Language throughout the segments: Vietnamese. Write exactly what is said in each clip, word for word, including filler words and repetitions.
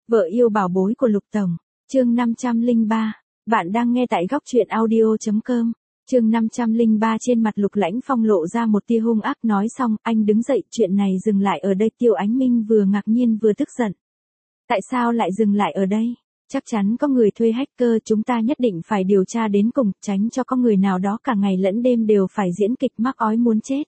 Vợ yêu bảo bối của Lục Tổng, chương năm trăm lẻ ba, bạn đang nghe tại góc truyện audio chấm com, chương năm trăm lẻ ba. Trên mặt Lục Lãnh Phong lộ ra một tia hung ác, nói xong, anh đứng dậy, chuyện này dừng lại ở đây. Tiêu Ánh Minh vừa ngạc nhiên vừa tức giận. Tại sao lại dừng lại ở đây? Chắc chắn có người thuê hacker, chúng ta nhất định phải điều tra đến cùng, tránh cho có người nào đó cả ngày lẫn đêm đều phải diễn kịch mắc ói muốn chết.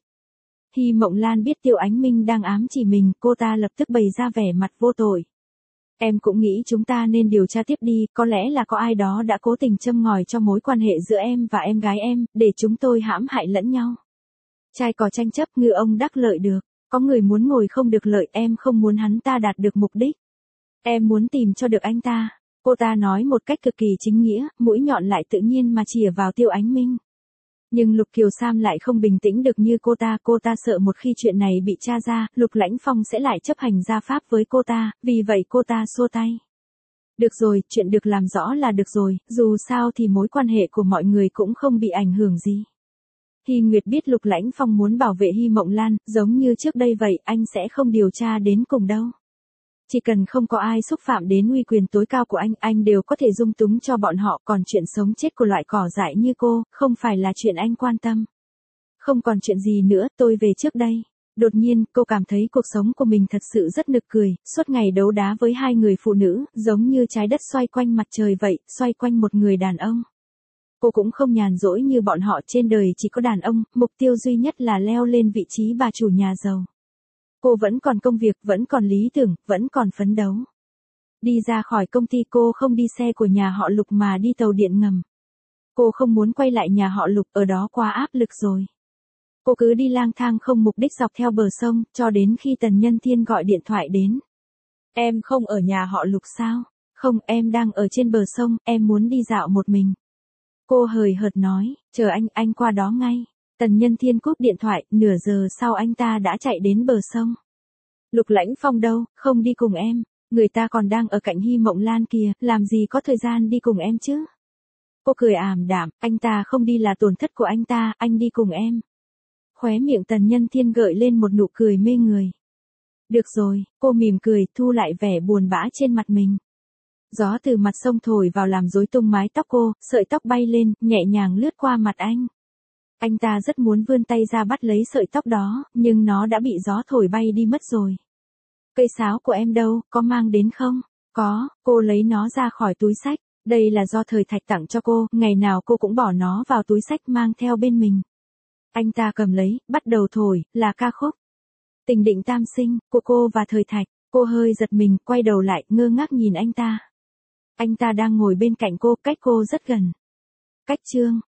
Hy Mộng Lan biết Tiêu Ánh Minh đang ám chỉ mình, cô ta lập tức bày ra vẻ mặt vô tội. Em cũng nghĩ chúng ta nên điều tra tiếp đi, có lẽ là có ai đó đã cố tình châm ngòi cho mối quan hệ giữa em và em gái em, để chúng tôi hãm hại lẫn nhau. Trai có tranh chấp, ngư ông đắc lợi được, có người muốn ngồi không được lợi, em không muốn hắn ta đạt được mục đích. Em muốn tìm cho được anh ta. Cô ta nói một cách cực kỳ chính nghĩa, mũi nhọn lại tự nhiên mà chĩa vào Tiêu Ánh Minh. Nhưng Lục Kiều Sam lại không bình tĩnh được như cô ta, cô ta sợ một khi chuyện này bị tra ra, Lục Lãnh Phong sẽ lại chấp hành gia pháp với cô ta, vì vậy cô ta xua tay. Được rồi, chuyện được làm rõ là được rồi, dù sao thì mối quan hệ của mọi người cũng không bị ảnh hưởng gì. Hy Nguyệt biết Lục Lãnh Phong muốn bảo vệ Hy Mộng Lan, giống như trước đây vậy, anh sẽ không điều tra đến cùng đâu. Chỉ cần không có ai xúc phạm đến uy quyền tối cao của anh, anh đều có thể dung túng cho bọn họ, còn chuyện sống chết của loại cỏ dại như cô, không phải là chuyện anh quan tâm. Không còn chuyện gì nữa, tôi về trước đây. Đột nhiên, cô cảm thấy cuộc sống của mình thật sự rất nực cười, suốt ngày đấu đá với hai người phụ nữ, giống như trái đất xoay quanh mặt trời vậy, xoay quanh một người đàn ông. Cô cũng không nhàn rỗi như bọn họ, trên đời chỉ có đàn ông, mục tiêu duy nhất là leo lên vị trí bà chủ nhà giàu. Cô vẫn còn công việc, vẫn còn lý tưởng, vẫn còn phấn đấu. Đi ra khỏi công ty, cô không đi xe của nhà họ Lục mà đi tàu điện ngầm. Cô không muốn quay lại nhà họ Lục, ở đó quá áp lực rồi. Cô cứ đi lang thang không mục đích dọc theo bờ sông, cho đến khi Tần Nhân Thiên gọi điện thoại đến. Em không ở nhà họ Lục sao? Không, em đang ở trên bờ sông, em muốn đi dạo một mình. Cô hời hợt nói, chờ anh, anh qua đó ngay. Tần Nhân Thiên cúp điện thoại, nửa giờ sau anh ta đã chạy đến bờ sông. Lục Lãnh Phong đâu, không đi cùng em, người ta còn đang ở cạnh Hy Mộng Lan kìa, làm gì có thời gian đi cùng em chứ? Cô cười ảm đạm, anh ta không đi là tổn thất của anh ta, anh đi cùng em. Khóe miệng Tần Nhân Thiên gợi lên một nụ cười mê người. Được rồi, cô mỉm cười, thu lại vẻ buồn bã trên mặt mình. Gió từ mặt sông thổi vào làm rối tung mái tóc cô, sợi tóc bay lên, nhẹ nhàng lướt qua mặt anh. Anh ta rất muốn vươn tay ra bắt lấy sợi tóc đó, nhưng nó đã bị gió thổi bay đi mất rồi. Cây sáo của em đâu, có mang đến không? Có, cô lấy nó ra khỏi túi xách. Đây là do Thời Thạch tặng cho cô, ngày nào cô cũng bỏ nó vào túi xách mang theo bên mình. Anh ta cầm lấy, bắt đầu thổi, là ca khúc Tình Định Tam Sinh, của cô và Thời Thạch. Cô hơi giật mình, quay đầu lại, ngơ ngác nhìn anh ta. Anh ta đang ngồi bên cạnh cô, cách cô rất gần. Cách chương